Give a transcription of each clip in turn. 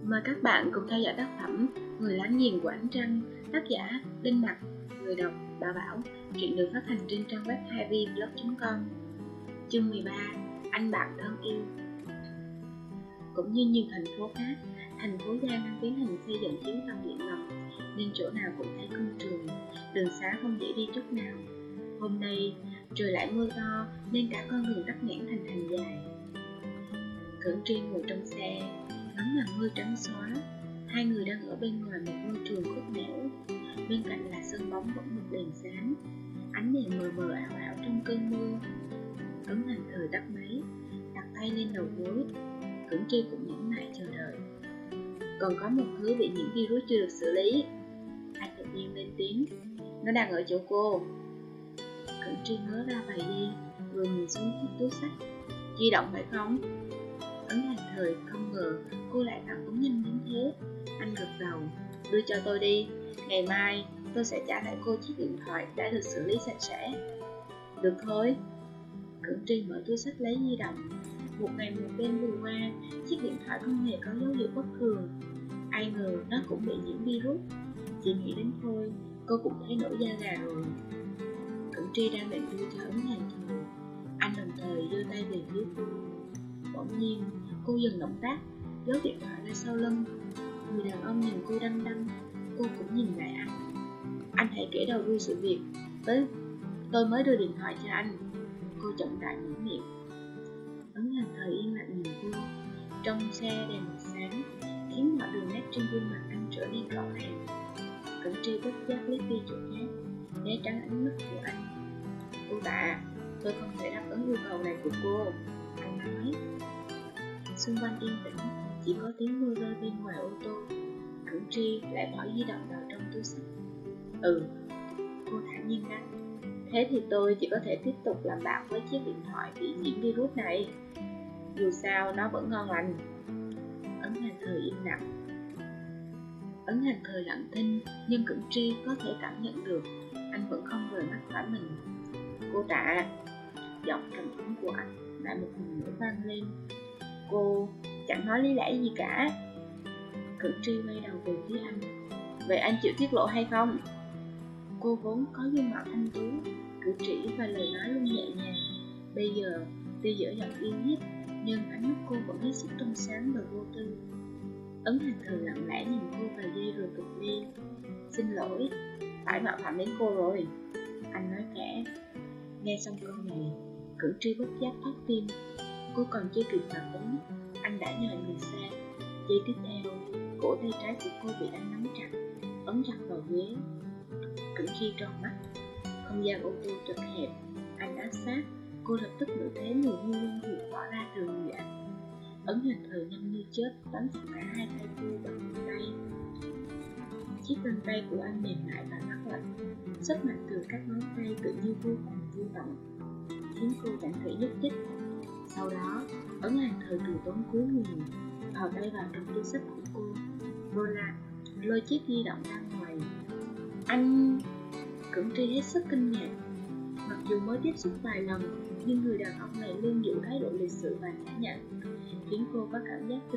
Mời các bạn cùng theo dõi tác phẩm Người láng giềng của ánh trăng, tác giả Đinh Mặc, người đọc Bảo Bảo. Truyện được phát hành trên trang web 2vblog.com. Chương 13. Anh bạn thân yêu. Cũng như nhiều thành phố khác, thành phố Giang đang tiến hành xây dựng chuyến tàu điện ngầm, nên chỗ nào cũng thấy công trường, đường xá không dễ đi chút nào. Hôm nay trời lại mưa to nên cả con đường tắc nghẽn thành hàng dài. Cửu Tri ngồi trong xe, ngắm làn mưa trắng xóa. Hai người đang ở bên ngoài một ngôi trường khuất nẻo, bên cạnh là sân bóng vẫn bật đèn sáng, ánh đèn mờ mờ ảo ảo trong cơn mưa. Ấn Hành Thời tắt máy, đặt tay lên đầu gối. Cửu Tri cũng nhẫn nại chờ đợi. Còn có một thứ bị nhiễm virus chưa được xử lý. Anh đột nhiên lên tiếng, nó đang ở chỗ cô. Cửu Tri ngớ ra vài giây, rồi nhìn xuống chiếc túi xách. Di động phải không? Ấn Hành Thời không ngờ cô lại phản ứng nhanh đến thế. Anh gật đầu, đưa cho tôi đi. Ngày mai tôi sẽ trả lại cô chiếc điện thoại đã được xử lý sạch sẽ. Được thôi. Cửu Tri mở túi xách lấy di động. Một ngày một đêm vừa qua, chiếc điện thoại không hề có dấu hiệu bất thường. Ai ngờ nó cũng bị nhiễm virus. Chỉ nghĩ đến thôi, cô cũng thấy nổi da gà rồi. Cửu Tri đang định đưa cho Ấn Hành Thời, anh đồng thời giơ tay về phía cô. Bỗng nhiên, cô dừng động tác, giấu điện thoại ra sau lưng. Người đàn ông nhìn cô đăm đăm, cô cũng nhìn lại anh. Anh hãy kể đầu đuôi sự việc. Tôi mới đưa điện thoại cho anh. Cô chậm rãi mở miệng. Ấn Hành Thời yên lặng nhìn cô. Trong xe đèn bật sáng, khiến mọi đường nét trên gương mặt anh trở nên rõ ràng. Cửu Tri bất giác liếc đi chỗ khác, né tránh ánh mắt của anh. Cô tạ, tôi không thể đáp ứng yêu cầu này của cô, anh nói. Xung quanh yên tĩnh, chỉ có tiếng mưa rơi bên ngoài ô tô. Cửu Tri lại bỏ di động vào trong túi xách. Cô thản nhiên đáp. Thế thì tôi chỉ có thể tiếp tục làm bạn với chiếc điện thoại bị nhiễm virus này. Dù sao nó vẫn ngon lành. Ấn Hành Thời im lặng. Ấn Hành Thời lặng thinh, nhưng Cửu Tri có thể cảm nhận được anh vẫn không rời mắt khỏi mình. Cô tạ. Giọng trầm ấm của anh lại một lần nữa vang lên. Cô chẳng nói lý lẽ gì cả. Cửu Tri quay đầu về phía anh. Vậy anh chịu tiết lộ hay không? Cô vốn có dung mạo thanh tú, cử chỉ và lời nói luôn nhẹ nhàng. Bây giờ tuy dở giọng yêu hiếp, nhưng ánh mắt cô vẫn hết sức trong sáng và vô tư. Ấn Hành Thời lặng lẽ nhìn cô vài giây rồi tục đi. Xin lỗi, phải mạo phạm đến cô rồi, anh nói khẽ. Nghe xong câu này, Cửu Tri bất giác thót tim. Cô còn chưa kịp phản ứng, anh đã nhòi người xa. Giây tiếp theo, cổ tay trái của cô bị anh nắm chặt, ấn chặt vào ghế. Cửu Tri tròn mắt. Không gian ô tô chật hẹp, anh áp sát. Cô lập tức ngửi thấy mùi hương quen thuộc tỏa ra từ người anh. Ấn Hành Thời nhanh như chớp bám chặt cả hai tay cô bằng bàn tay. Chiếc bàn tay của anh mềm mại và mát lạnh, sức mạnh từ các ngón tay tự như vô cùng vô tận, khiến cô chẳng thể nhúc nhích. Sau đó, Ấn Hành Thời từ tốn cúi người, thò tay vào trong túi xách của cô, lôi chiếc di động ra ngoài. Anh... Cửu Tri hết sức kinh ngạc. Mặc dù mới tiếp xúc vài lần, nhưng người đàn ông này luôn giữ thái độ lịch sự và nhã nhặn, khiến cô có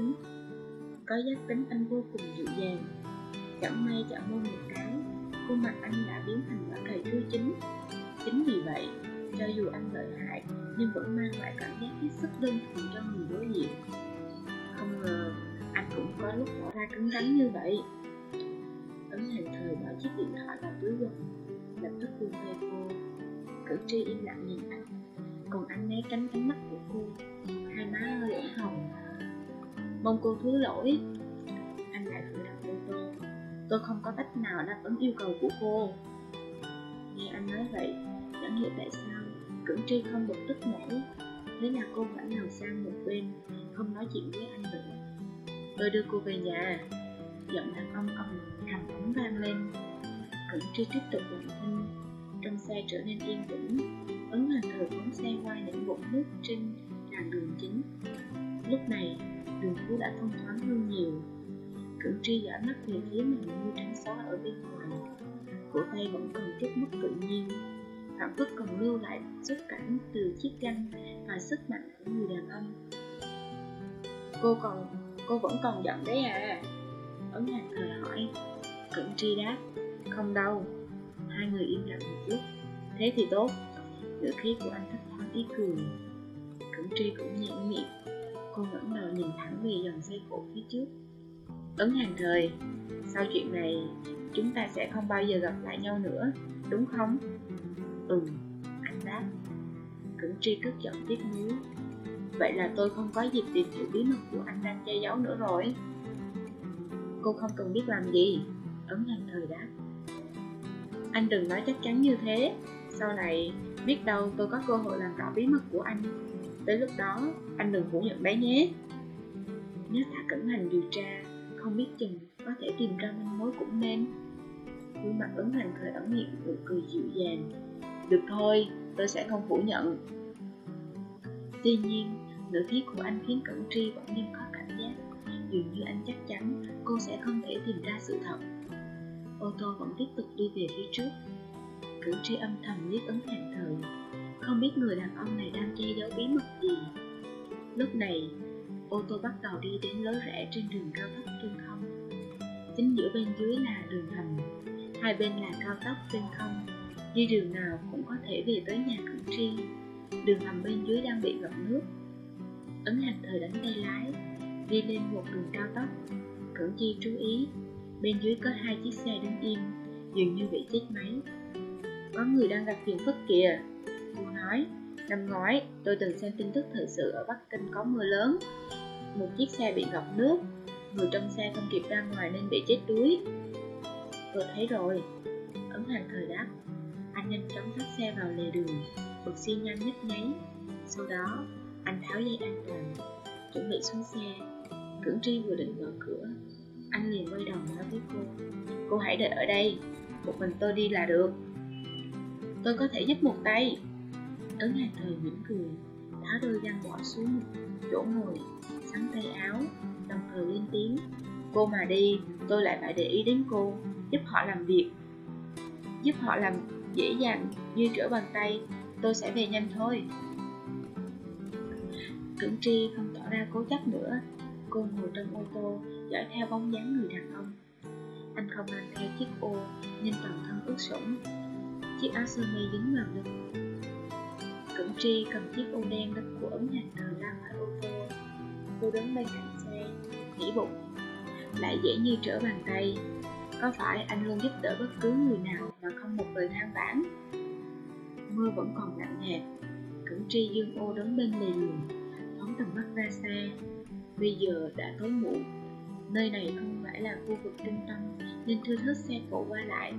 giác tính anh vô cùng dịu dàng. Chẳng may chạm môi một cái, khuôn mặt anh đã biến thành quả cày chua chín. Chính vì vậy, cho dù anh lợi hại, nhưng vẫn mang lại cảm giác hết sức đơn thuần cho người đối diện. Không ngờ, anh cũng có lúc tỏ ra cứng rắn như vậy. Ấn Hành Thời bỏ chiếc điện thoại vào túi quần, lập tức buông tay cô. Cửu Tri im lặng nhìn anh, còn anh né tránh ánh mắt của cô, hai má hơi ửng hồng. Mong cô thứ lỗi. Anh lại khởi động ô tô. Tôi không có cách nào đáp ứng yêu cầu của cô. Nghe anh nói vậy, chẳng hiểu tại sao Cửu Tri không bực tức nổi. Thế là cô ngoảnh đầu sang một bên, không nói chuyện với anh nữa. Tôi đưa cô về nhà. Giọng đàn ông trầm ấm vang lên. Cửu Tri tiếp tục lặng thinh. Trong xe trở nên yên tĩnh. Ấn Hành Thời phóng xe qua những vũng nước trên làn đường chính. Lúc này, đường phố đã thông thoáng hơn nhiều. Cửu Tri dõi mắt về phía màn mưa trắng xóa ở bên ngoài. Cổ tay vẫn còn chút mất tự nhiên, phản phất còn lưu lại xúc cảm từ chiếc găng và sức mạnh của người đàn ông. Cô vẫn còn giận đấy à? Ấn Hàng Thời hỏi. Cẩn Tri đáp. Không đâu. Hai người im lặng một lúc. Thế thì tốt. Ngữ khí của anh thấp thoáng ý cười. Cẩn Tri cũng nhẹ miệng. Cô ngẩng đầu nhìn thẳng về dòng xe cộ phía trước. Ấn Hàng Thời, sau chuyện này chúng ta sẽ không bao giờ gặp lại nhau nữa, đúng không? Anh đáp. Cẩn Tri cất giọng tiếc nuối. Vậy là tôi không có dịp tìm hiểu bí mật của anh đang che giấu nữa rồi. Cô không cần biết làm gì, Ấn Hàng Thời đáp. Anh đừng nói chắc chắn như thế. Sau này biết đâu tôi có cơ hội làm rõ bí mật của anh. Tới lúc đó anh đừng phủ nhận đấy nhé. Nếu thả cẩn thận điều tra, không biết chừng có thể tìm ra manh mối cũng nên. Gương mặt Ấn Hàng Thời ẩn hiện nụ cười dịu dàng. Được thôi, tôi sẽ không phủ nhận. Tuy nhiên, ngữ khí của anh khiến Cẩn Tri vẫn nên có cảm giác dường như anh chắc chắn cô sẽ không thể tìm ra sự thật. Ô tô vẫn tiếp tục đi về phía trước. Cẩn Tri âm thầm liếc Ấn Hàng Thời, không biết người đàn ông này đang che giấu bí mật gì. Lúc này, ô tô bắt đầu đi đến lối rẽ trên đường cao tốc trên không. Chính giữa bên dưới là đường hầm, hai bên là cao tốc trên không. Đi đường nào cũng có thể về tới nhà Cẩn Tri. Đường hầm bên dưới đang bị ngập nước. Ấn Hàng Thời đánh tay lái, đi lên một đường cao tốc. Cẩn Tri chú ý, bên dưới có hai chiếc xe đứng im, dường như bị chết máy. Có người đang gặp phiền phức kìa, cô nói. Năm ngoái, tôi từng xem tin tức thời sự ở Bắc Kinh có mưa lớn. Một chiếc xe bị ngập nước, người trong xe không kịp ra ngoài nên bị chết đuối. Tôi thấy rồi, Ấn Hàng Thời đáp. Anh nhanh chóng thắt xe vào lề đường, bật xi nhan nhấp nháy. Sau đó, anh tháo dây an toàn, chuẩn bị xuống xe. Cẩn Tri vừa định mở cửa, anh liền quay đầu nói với cô. Cô hãy đợi ở đây, một mình tôi đi là được. Tôi có thể giúp một tay. Ấn Hàng Thời mỉm cười, tháo đôi găng bỏ xuống một chỗ ngồi, sắn tay áo, đồng thời lên tiếng. Cô mà đi, tôi lại phải để ý đến cô, giúp họ làm việc. Giúp họ làm dễ dàng như trở bàn tay, tôi sẽ về nhanh thôi. Cẩn Tri không tỏ ra cố chấp nữa. Cô ngồi trong ô tô, dõi theo bóng dáng người đàn ông. Anh không mang theo chiếc ô nên toàn thân ướt sũng. Chiếc áo sơ mi dính vào lưng. Cẩn Tri cầm chiếc ô đen đất của Ấn Hàng Thời ra khỏi ô tô. Cô đứng bên cạnh xe, nghĩ bụng. Lại dễ như trở bàn tay. Có phải anh luôn giúp đỡ bất cứ người nào mà không một lời than vãn? Mưa vẫn còn nặng hạt. Cẩn Tri dương ô đứng bên lề đường, phóng tầm mắt ra xa. Bây giờ đã tối muộn. Nơi này không phải là khu vực trung tâm nên thưa thớt xe cộ qua lại.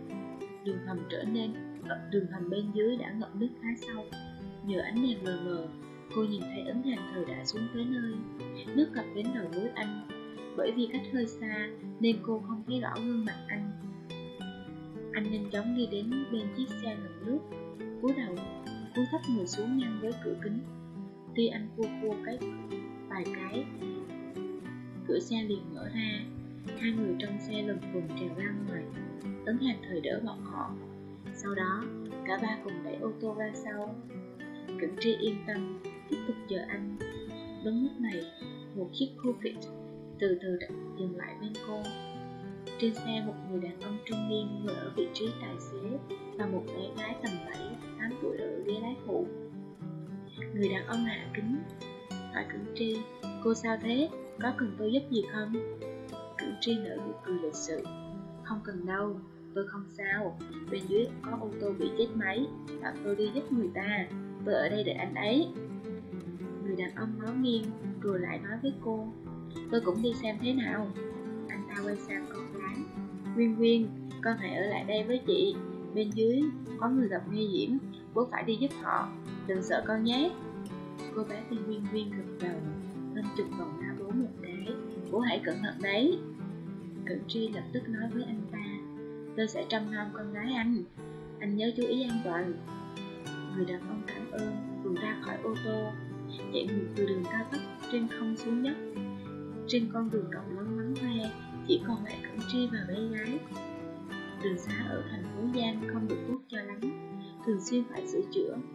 Đường hầm bên dưới đã ngập nước khá sâu. Nhờ ánh đèn lờ mờ, cô nhìn thấy Ấn Hàng Thời đã xuống tới nơi. Nước ngập đến đầu gối anh. Bởi vì cách hơi xa nên cô không thấy rõ gương mặt anh. Anh nhanh chóng đi đến bên chiếc xe ngập nước, cúi đầu, cúi thấp người xuống nhanh với cửa kính. Tuy anh cua vài cái, cửa xe liền mở ra. Hai người trong xe lần cùng trèo ra ngoài. Ấn Hàng Thời đỡ bọn họ. Sau đó, cả ba cùng đẩy ô tô ra sau. Cẩn Tri yên tâm, tiếp tục chờ anh. Đúng lúc này, một chiếc Coupe từ từ dừng lại bên cô. Trên xe một người đàn ông trung niên ngồi ở vị trí tài xế và một bé gái tầm 7-8 tuổi ở ghế lái phụ. Người đàn ông hạ kính, hỏi Cẩn Tri, cô sao thế, có cần tôi giúp gì không? Cẩn Tri nở nụ cười lịch sự, không cần đâu, tôi không sao, bên dưới có ô tô bị chết máy, bảo tôi đi giúp người ta, tôi ở đây đợi anh ấy. Người đàn ông ngó nghiêng rồi lại nói với cô, tôi cũng đi xem thế nào. Anh ta quay sang con gái, Nguyên, con hãy ở lại đây với chị, bên dưới có người gặp nguy hiểm, bố phải đi giúp họ, đừng sợ con nhé. Cô bé tên Nguyên gật đầu, nên chụp vào má bố một cái, bố hãy cẩn thận đấy. Cẩn Tri lập tức nói với anh ta, tôi sẽ trông nom con gái anh nhớ chú ý an toàn. Người đàn ông cảm ơn rồi ra khỏi ô tô, chạy ngược từ đường cao tốc trên không xuống dốc. Trên con đường rộng lớn vắng hoe, chỉ còn lại Cẩn Tri và bé gái. Đường xá ở thành phố Giang không được tốt cho lắm, thường xuyên phải sửa chữa.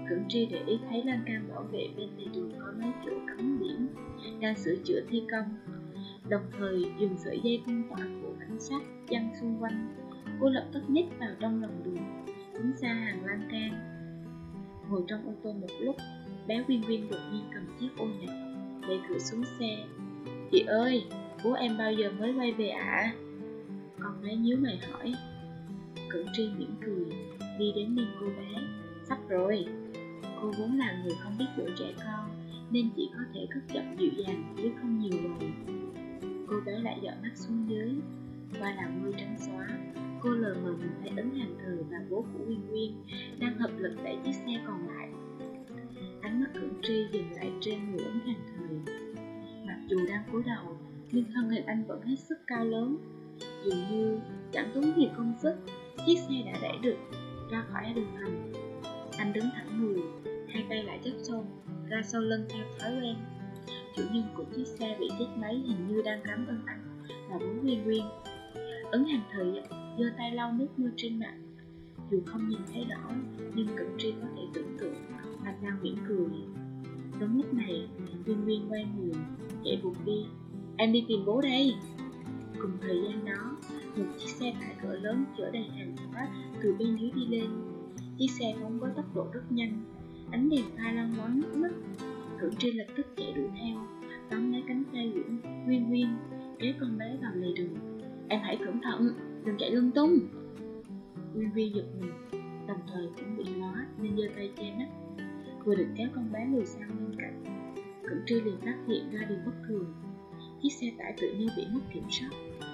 Cửu Tri để ý thấy lan can bảo vệ bên lề đường có mấy chỗ cắm biển đang sửa chữa thi công, đồng thời dùng sợi dây phong tỏa của cảnh sát giăng xung quanh. Cô lập tức nhích vào trong lòng đường, đứng xa hàng lan can. Ngồi trong ô tô một lúc, bé Quyên Quyên đột nhiên cầm chiếc ô nhỏ đẩy cửa xuống xe. Chị ơi, bố em bao giờ mới quay về ạ? Con bé nhíu mày hỏi. Cửu Tri mỉm cười, đi đến bên cô bé. Sắp rồi. Cô vốn là người không biết dỗ trẻ con, nên chỉ có thể cất giọng dịu dàng chứ không nhiều lời. Cô bé lại dõi mắt xuống dưới. Qua làn mưa trắng xóa, cô lờ mờ nhìn thấy Ấn Hàn Thời và bố của Quyên Quyên đang hợp lực đẩy chiếc xe còn lại. Ánh mắt Cửu Tri dừng lại trên người Ấn Hàn Thời. Mặc dù đang cúi đầu, nhưng thân hình anh vẫn hết sức cao lớn. Dường như chẳng tốn nhiều công sức, chiếc xe đã đẩy được ra khỏi đường hầm. Anh đứng thẳng người, hai tay lại chắp sau ra sau lưng theo thói quen. Chủ nhân của chiếc xe bị chết máy hình như đang cảm ơn anh và bố Quyên Quyên. Ấn Hàn Thời giơ tay lau nước mưa trên mặt. Dù không nhìn thấy rõ, nhưng Cửu Tri có thể tưởng tượng anh đang mỉm cười. Đúng lúc này, Quyên Quyên quay người, chạy vụt đi. Em đi tìm bố đây. Cùng thời gian đó, một chiếc xe tải cỡ lớn chở đầy hàng hóa từ bên dưới đi lên. Chiếc xe phóng với tốc độ rất nhanh, ánh đèn pha loang loáng nhức mắt. Cửu Tri lập tức chạy đuổi theo, tóm lấy cánh tay của Quyên Quyên, kéo con bé vào lề đường. Em hãy cẩn thận, đừng chạy lung tung. Quyên Quyên giật mình, đồng thời cũng bị ngó nên giơ tay che mắt. Vừa định kéo con bé lùi sang bên cạnh, Cửu Tri liền phát hiện ra điều bất thường. Chiếc xe tải tự như bị mất kiểm soát,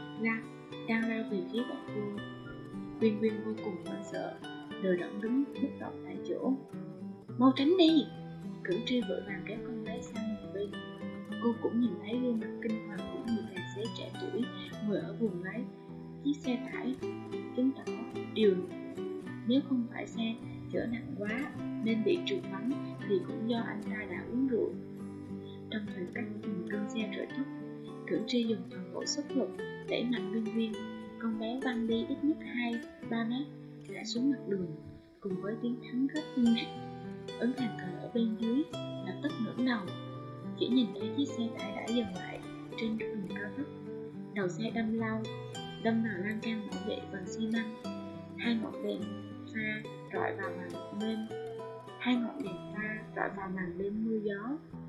đang lao về phía bọn cô. Quyên Quyên vô cùng hoảng sợ, đờ đẫn đứng bất động tại chỗ. Mau tránh đi! Cửu Tri vội vàng kéo con bé sang một bên. Cô cũng nhìn thấy gương mặt kinh hoàng của người tài xế trẻ tuổi ngồi ở buồng lái chiếc xe tải, chứng tỏ điều nếu không phải xe chở nặng quá nên bị trượt bánh thì cũng do anh ta đã uống rượu. Trong thời khắc nhìn cơn xe rời tốc, Cửu Tri dùng toàn bộ sức lực đẩy mạnh Quyên Quyên. Con bé văng đi ít nhất 2-3 mét, ngã xuống mặt đường cùng với tiếng thắng gấp rinh rít. Ấn Hàn Thời ở bên dưới lập tức ngẩng đầu, chỉ nhìn thấy chiếc xe tải đã dừng lại trên đường cao tốc. Đầu xe đâm vào lan can bảo vệ bằng xi măng. Hai ngọn đèn pha rọi vào màn đêm mưa gió.